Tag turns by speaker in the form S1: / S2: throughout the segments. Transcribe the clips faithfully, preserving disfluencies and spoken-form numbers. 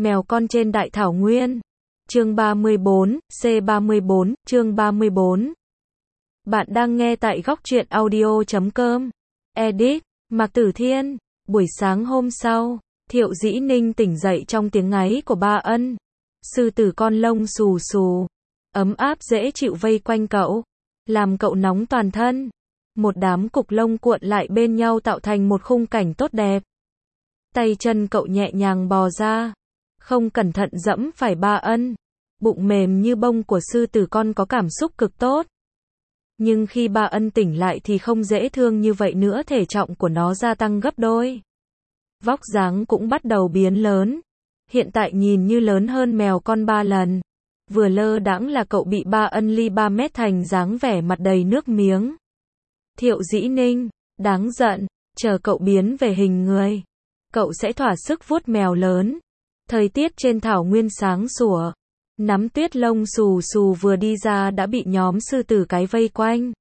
S1: Mèo con trên đại thảo nguyên. Chương ba mươi bốn, C ba mươi bốn, chương ba mươi bốn. Bạn đang nghe tại góc truyện audio chấm com. Edit, Mạc Tử Thiên. Buổi sáng hôm sau, Thiệu Dĩ Ninh tỉnh dậy trong tiếng ngáy của ba ân. Sư tử con lông xù xù, ấm áp dễ chịu vây quanh cậu, làm cậu nóng toàn thân. Một đám cục lông cuộn lại bên nhau tạo thành một khung cảnh tốt đẹp. Tay chân cậu nhẹ nhàng bò ra, không cẩn thận dẫm phải ba ân. Bụng mềm như bông của sư tử con có cảm xúc cực tốt. Nhưng khi ba ân tỉnh lại thì không dễ thương như vậy nữa, thể trọng của nó gia tăng gấp đôi. Vóc dáng cũng bắt đầu biến lớn. Hiện tại nhìn như lớn hơn mèo con ba lần. Vừa lơ đãng là cậu bị ba ân ly ba mét thành dáng vẻ mặt đầy nước miếng. Thiệu Dĩ Ninh, đáng giận, chờ cậu biến về hình người, cậu sẽ thỏa sức vuốt mèo lớn. Thời tiết trên thảo nguyên sáng sủa, nắm tuyết lông xù xù vừa đi ra đã bị nhóm sư tử cái vây quanh.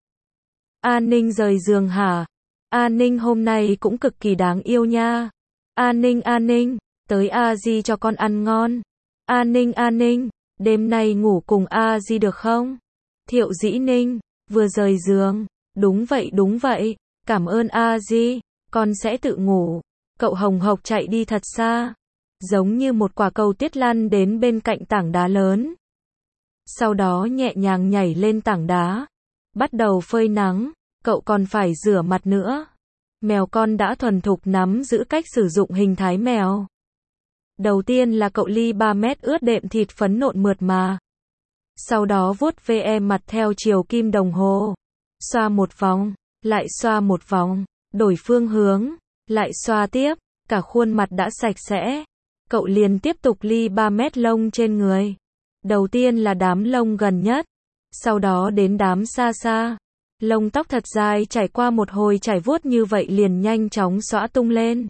S1: A Ninh rời giường hả? A Ninh hôm nay cũng cực kỳ đáng yêu nha. A Ninh A Ninh, tới A Di cho con ăn ngon. A Ninh A Ninh, đêm nay ngủ cùng A Di được không? Thiệu Dĩ Ninh, vừa rời giường, đúng vậy đúng vậy, cảm ơn A Di, con sẽ tự ngủ. Cậu hồng hộc chạy đi thật xa, giống như một quả cầu tuyết lăn đến bên cạnh tảng đá lớn. Sau đó nhẹ nhàng nhảy lên tảng đá, bắt đầu phơi nắng, cậu còn phải rửa mặt nữa. Mèo con đã thuần thục nắm giữ cách sử dụng hình thái mèo. Đầu tiên là cậu ly ba mét ướt đệm thịt phấn nộn mượt mà. Sau đó vuốt ve mặt theo chiều kim đồng hồ. Xoa một vòng, lại xoa một vòng, đổi phương hướng, lại xoa tiếp, cả khuôn mặt đã sạch sẽ. Cậu liền tiếp tục ly ba mét lông trên người. Đầu tiên là đám lông gần nhất, sau đó đến đám xa xa. Lông tóc thật dài trải qua một hồi trải vuốt như vậy liền nhanh chóng xõa tung lên.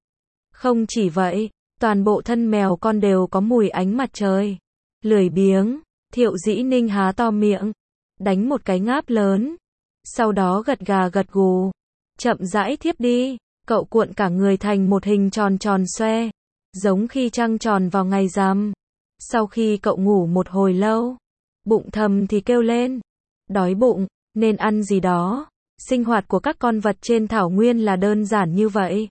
S1: Không chỉ vậy, toàn bộ thân mèo con đều có mùi ánh mặt trời. Lười biếng, Thiệu Dĩ Ninh há to miệng, đánh một cái ngáp lớn, sau đó gật gà gật gù, chậm rãi thiếp đi. Cậu cuộn cả người thành một hình tròn tròn xoe, giống khi trăng tròn vào ngày rằm. Sau khi cậu ngủ một hồi lâu, bụng thầm thì kêu lên, đói bụng, nên ăn gì đó. Sinh hoạt của các con vật trên thảo nguyên là đơn giản như vậy.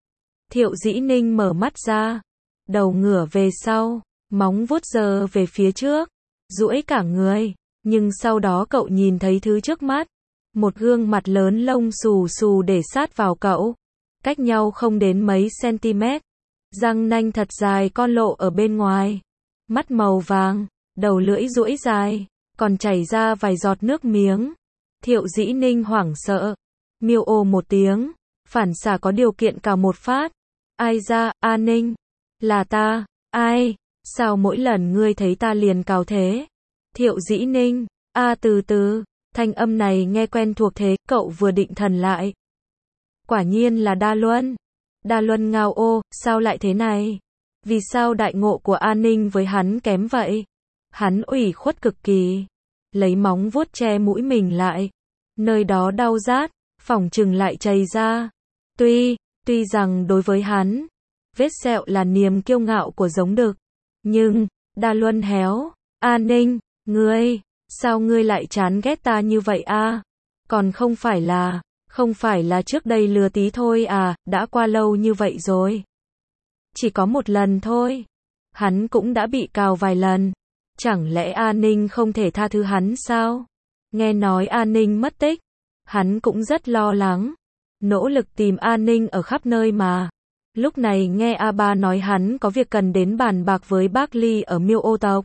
S1: Thiệu Dĩ Ninh mở mắt ra, đầu ngửa về sau, móng vuốt giơ về phía trước, duỗi cả người, nhưng sau đó cậu nhìn thấy thứ trước mắt, một gương mặt lớn lông xù xù để sát vào cậu, cách nhau không đến mấy cm, răng nanh thật dài con lộ ở bên ngoài, mắt màu vàng, đầu lưỡi duỗi dài, còn chảy ra vài giọt nước miếng. Thiệu Dĩ Ninh hoảng sợ, miêu ô một tiếng, phản xạ có điều kiện cào một phát. Ai ra, A Ninh? Là ta. Ai? Sao mỗi lần ngươi thấy ta liền cào thế? Thiệu Dĩ Ninh, a từ từ, thanh âm này nghe quen thuộc thế, cậu vừa định thần lại. Quả nhiên là Đa Luân. Đa Luân ngao ô, sao lại thế này? Vì sao đại ngộ của A Ninh với hắn kém vậy? Hắn ủy khuất cực kỳ, lấy móng vuốt che mũi mình lại. Nơi đó đau rát, phỏng chừng lại chảy ra. Tuy, tuy rằng đối với hắn, vết sẹo là niềm kiêu ngạo của giống đực. Nhưng, Đa Luân héo, A Ninh, ngươi, sao ngươi lại chán ghét ta như vậy a? Còn không phải là, không phải là trước đây lừa tí thôi à, đã qua lâu như vậy rồi. Chỉ có một lần thôi. Hắn cũng đã bị cào vài lần. Chẳng lẽ A Ninh không thể tha thứ hắn sao? Nghe nói A Ninh mất tích, hắn cũng rất lo lắng, nỗ lực tìm A Ninh ở khắp nơi mà. Lúc này nghe A Ba nói hắn có việc cần đến bàn bạc với bác Ly ở Miêu Ô tộc.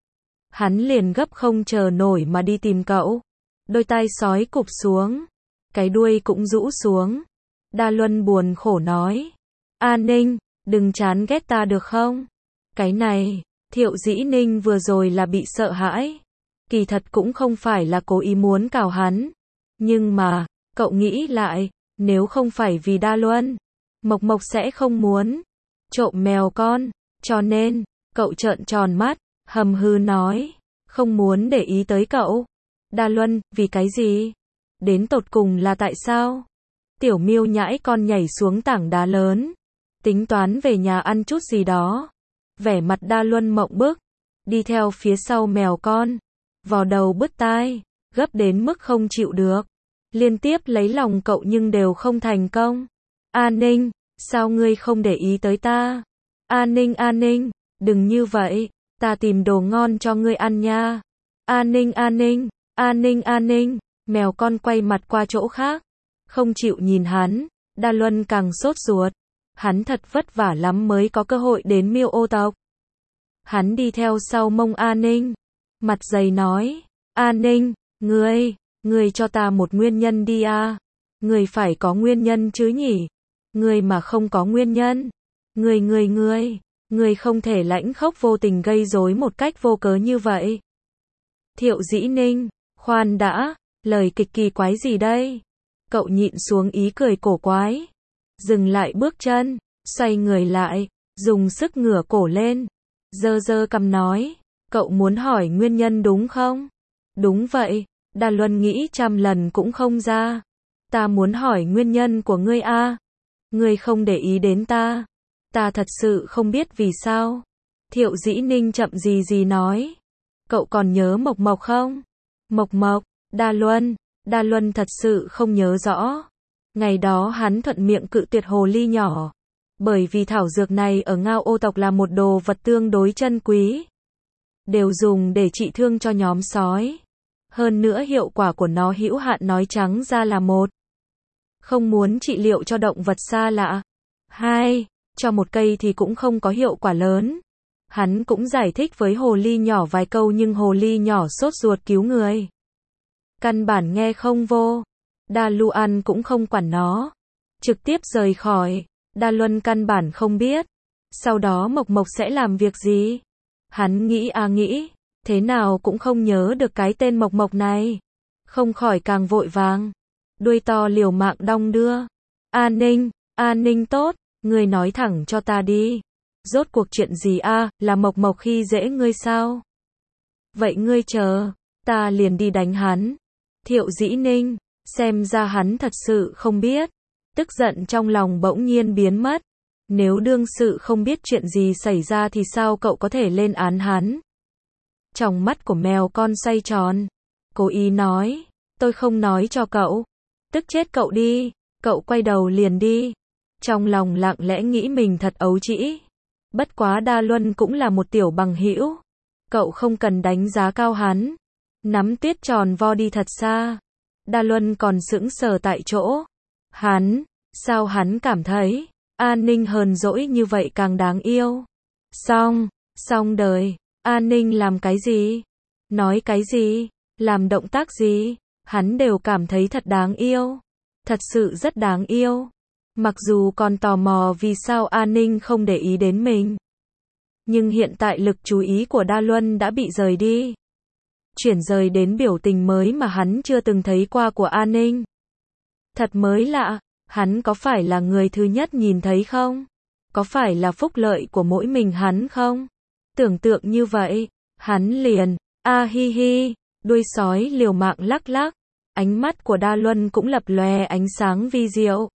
S1: Hắn liền gấp không chờ nổi mà đi tìm cậu. Đôi tai sói cụp xuống, cái đuôi cũng rũ xuống. Đa Luân buồn khổ nói, A Ninh, đừng chán ghét ta được không? Cái này, Thiệu Dĩ Ninh vừa rồi là bị sợ hãi. Kỳ thật cũng không phải là cố ý muốn cào hắn. Nhưng mà, cậu nghĩ lại, nếu không phải vì Đa Luân, Mộc Mộc sẽ không muốn trộm mèo con. Cho nên, cậu trợn tròn mắt, hầm hư nói, không muốn để ý tới cậu. Đa Luân, vì cái gì? Đến tột cùng là tại sao? Tiểu miêu nhãi con nhảy xuống tảng đá lớn, tính toán về nhà ăn chút gì đó. Vẻ mặt Đa Luân mộng bức, đi theo phía sau mèo con, vò đầu bứt tai, gấp đến mức không chịu được. Liên tiếp lấy lòng cậu nhưng đều không thành công. A Ninh, sao ngươi không để ý tới ta? A Ninh, A Ninh, đừng như vậy, ta tìm đồ ngon cho ngươi ăn nha. A Ninh, A Ninh, A Ninh, A Ninh, mèo con quay mặt qua chỗ khác, không chịu nhìn hắn. Đa Luân càng sốt ruột, hắn thật vất vả lắm mới có cơ hội đến Miêu Ô tộc. Hắn đi theo sau mông A Ninh, mặt dày nói, A Ninh, ngươi, ngươi cho ta một nguyên nhân đi a. Ngươi phải có nguyên nhân chứ nhỉ? Ngươi mà không có nguyên nhân, ngươi ngươi ngươi, ngươi không thể lãnh khốc vô tình gây rối một cách vô cớ như vậy. Thiệu Dĩ Ninh, khoan đã, lời kịch kỳ quái gì đây? Cậu nhịn xuống ý cười cổ quái, dừng lại bước chân, xoay người lại, dùng sức ngửa cổ lên, giơ giơ cằm nói, cậu muốn hỏi nguyên nhân đúng không? Đúng vậy, Đa Luân nghĩ trăm lần cũng không ra. Ta muốn hỏi nguyên nhân của ngươi a. Ngươi không để ý đến ta. Ta thật sự không biết vì sao. Thiệu Dĩ Ninh chậm gì gì nói. Cậu còn nhớ Mộc Mộc không? Mộc Mộc, Đa Luân, Đa Luân thật sự không nhớ rõ. Ngày đó hắn thuận miệng cự tuyệt hồ ly nhỏ. Bởi vì thảo dược này ở Ngao Ô tộc là một đồ vật tương đối chân quý. Đều dùng để trị thương cho nhóm sói. Hơn nữa hiệu quả của nó hữu hạn, nói trắng ra là một. Không muốn trị liệu cho động vật xa lạ. Hai, cho một cây thì cũng không có hiệu quả lớn. Hắn cũng giải thích với hồ ly nhỏ vài câu nhưng hồ ly nhỏ sốt ruột cứu người. Căn bản nghe không vô. Đa Luân cũng không quản nó. Trực tiếp rời khỏi. Đa Luân căn bản không biết. Sau đó Mộc Mộc sẽ làm việc gì? Hắn nghĩ à nghĩ. Thế nào cũng không nhớ được cái tên Mộc Mộc này. Không khỏi càng vội vàng. Đuôi to liều mạng đong đưa. An ninh, an ninh tốt, ngươi nói thẳng cho ta đi. Rốt cuộc chuyện gì a? À, là Mộc Mộc khi dễ ngươi sao? Vậy ngươi chờ, ta liền đi đánh hắn. Thiệu Dĩ Ninh, xem ra hắn thật sự không biết. Tức giận trong lòng bỗng nhiên biến mất. Nếu đương sự không biết chuyện gì xảy ra thì sao cậu có thể lên án hắn? Trong mắt của mèo con xoay tròn. Cố ý nói, tôi không nói cho cậu. Tức chết cậu đi, cậu quay đầu liền đi. Trong lòng lặng lẽ nghĩ mình thật ấu trĩ. Bất quá Đa Luân cũng là một tiểu bằng hữu. Cậu không cần đánh giá cao hắn. Nắm tuyết tròn vo đi thật xa. Đa Luân còn sững sờ tại chỗ. Hắn, sao hắn cảm thấy An Ninh hờn dỗi như vậy càng đáng yêu. Xong, xong đời. An Ninh làm cái gì? Nói cái gì? Làm động tác gì? Hắn đều cảm thấy thật đáng yêu. Thật sự rất đáng yêu. Mặc dù còn tò mò vì sao An Ninh không để ý đến mình. Nhưng hiện tại lực chú ý của Đa Luân đã bị rời đi. Chuyển rời đến biểu tình mới mà hắn chưa từng thấy qua của An Ninh. Thật mới lạ, hắn có phải là người thứ nhất nhìn thấy không? Có phải là phúc lợi của mỗi mình hắn không? Tưởng tượng như vậy, hắn liền, a hi hi, đuôi sói liều mạng lắc lắc. Ánh mắt của Đa Luân cũng lập lòe ánh sáng vi diệu.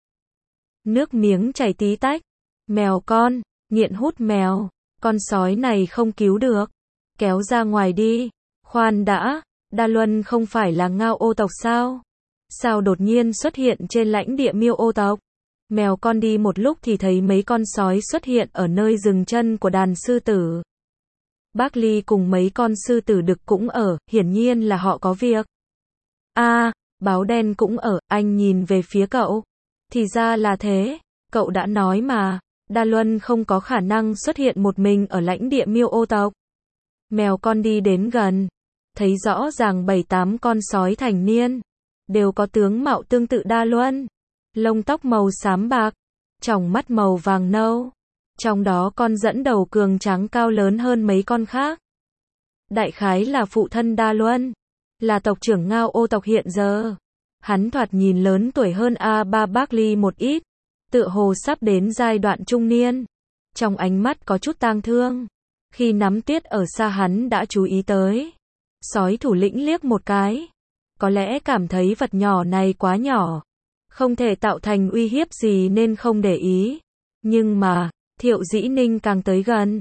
S1: Nước miếng chảy tí tách. Mèo con, nghiện hút mèo. Con sói này không cứu được. Kéo ra ngoài đi. Khoan đã, Đa Luân không phải là Ngao Ô tộc sao? Sao đột nhiên xuất hiện trên lãnh địa Miêu Ô tộc? Mèo con đi một lúc thì thấy mấy con sói xuất hiện ở nơi dừng chân của đàn sư tử. Bác Ly cùng mấy con sư tử đực cũng ở, hiển nhiên là họ có việc. A, à, báo đen cũng ở, anh nhìn về phía cậu. Thì ra là thế, cậu đã nói mà, Đa Luân không có khả năng xuất hiện một mình ở lãnh địa Miêu Ô tộc. Mèo con đi đến gần, thấy rõ ràng bảy tám con sói thành niên, đều có tướng mạo tương tự Đa Luân. Lông tóc màu xám bạc, tròng mắt màu vàng nâu. Trong đó con dẫn đầu cường tráng cao lớn hơn mấy con khác. Đại khái là phụ thân Đa Luân, là tộc trưởng Ngao Ô tộc hiện giờ. Hắn thoạt nhìn lớn tuổi hơn A ba Bác Ly một ít, tựa hồ sắp đến giai đoạn trung niên. Trong ánh mắt có chút tang thương. Khi nắm tuyết ở xa hắn đã chú ý tới. Sói thủ lĩnh liếc một cái. Có lẽ cảm thấy vật nhỏ này quá nhỏ, không thể tạo thành uy hiếp gì nên không để ý. Nhưng mà, Thiệu Dĩ Ninh càng tới gần,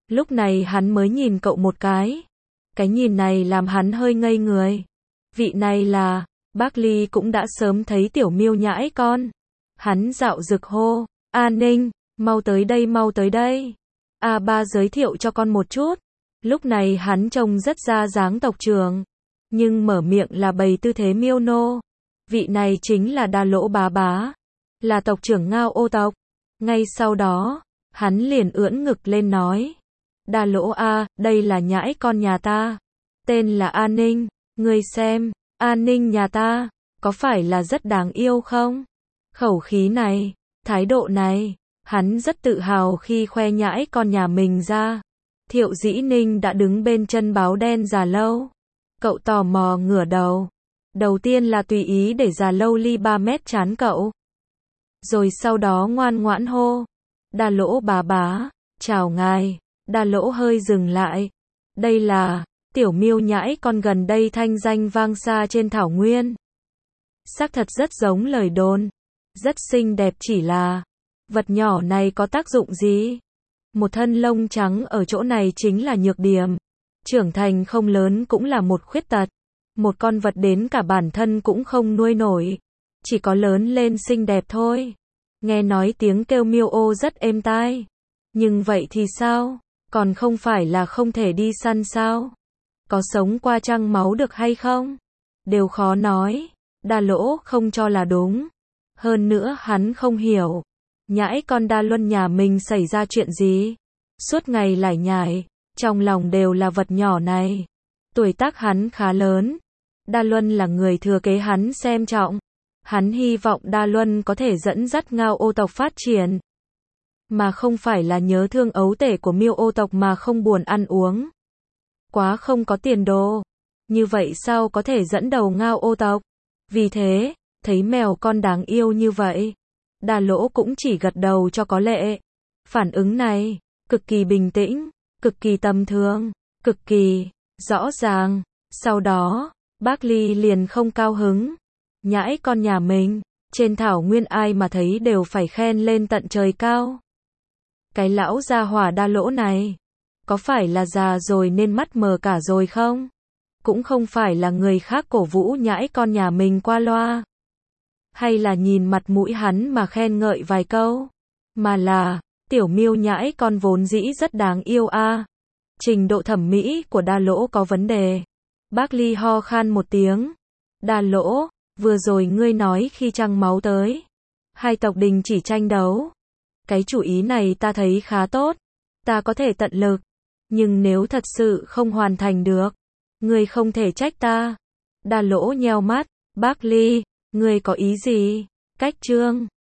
S1: Lúc này hắn mới nhìn cậu một cái. Cái nhìn này làm hắn hơi ngây người. Vị này là, Barkley cũng đã sớm thấy tiểu miêu nhãi con. Hắn dạo dực hô, A Ninh, mau tới đây mau tới đây. A ba giới thiệu cho con một chút. Lúc này hắn trông rất ra dáng tộc trưởng. Nhưng mở miệng là bày tư thế miêu nô. Vị này chính là Đa Lỗ bá bá. Là tộc trưởng Ngao Ô tộc. Ngay sau đó, hắn liền ưỡn ngực lên nói. Đa Lỗ a, đây là nhãi con nhà ta. Tên là A Ninh, ngươi xem, A Ninh nhà ta, có phải là rất đáng yêu không? Khẩu khí này, thái độ này, hắn rất tự hào khi khoe nhãi con nhà mình ra. Thiệu Dĩ Ninh đã đứng bên chân báo đen Già Lâu. Cậu tò mò ngửa đầu. Đầu tiên là tùy ý để Già Lâu ly ba mét chán cậu. Rồi sau đó ngoan ngoãn hô. Đa Lỗ bá bá, chào ngài. Đa Lỗ hơi dừng lại. Đây là tiểu miêu nhãi con gần đây thanh danh vang xa trên thảo nguyên. Xác thật rất giống lời đồn. Rất xinh đẹp, chỉ là vật nhỏ này có tác dụng gì? Một thân lông trắng ở chỗ này chính là nhược điểm. Trưởng thành không lớn cũng là một khuyết tật. Một con vật đến cả bản thân cũng không nuôi nổi. Chỉ có lớn lên xinh đẹp thôi. Nghe nói tiếng kêu miêu ô rất êm tai. Nhưng vậy thì sao? Còn không phải là không thể đi săn sao? Có sống qua trăng máu được hay không? Đều khó nói. Đa Lỗ không cho là đúng. Hơn nữa hắn không hiểu. Nhãi con Đa Luân nhà mình xảy ra chuyện gì? Suốt ngày lải nhải. Trong lòng đều là vật nhỏ này. Tuổi tác hắn khá lớn. Đa Luân là người thừa kế hắn xem trọng. Hắn hy vọng Đa Luân có thể dẫn dắt Ngao Ô tộc phát triển. Mà không phải là nhớ thương ấu tể của miêu ô tộc mà không buồn ăn uống. Quá không có tiền đồ. Như vậy sao có thể dẫn đầu Ngao Ô tộc? Vì thế, thấy mèo con đáng yêu như vậy, Đa Lỗ cũng chỉ gật đầu cho có lệ. Phản ứng này, cực kỳ bình tĩnh, cực kỳ tầm thường, cực kỳ rõ ràng. Sau đó, Barkley liền không cao hứng. Nhãi con nhà mình, trên thảo nguyên ai mà thấy đều phải khen lên tận trời cao. Cái lão gia hỏa Đa Lỗ này, có phải là già rồi nên mắt mờ cả rồi không? Cũng không phải là người khác cổ vũ nhãi con nhà mình qua loa. Hay là nhìn mặt mũi hắn mà khen ngợi vài câu. Mà là, tiểu miêu nhãi con vốn dĩ rất đáng yêu a. À. Trình độ thẩm mỹ của Đa Lỗ có vấn đề. Barkley ho khan một tiếng. Đa Lỗ, vừa rồi ngươi nói khi trăng máu tới. Hai tộc đình chỉ tranh đấu. Cái chủ ý này ta thấy khá tốt. Ta có thể tận lực. Nhưng nếu thật sự không hoàn thành được, ngươi không thể trách ta. Đa Lỗ nheo mắt. Barkley, ngươi có ý gì? Cách chương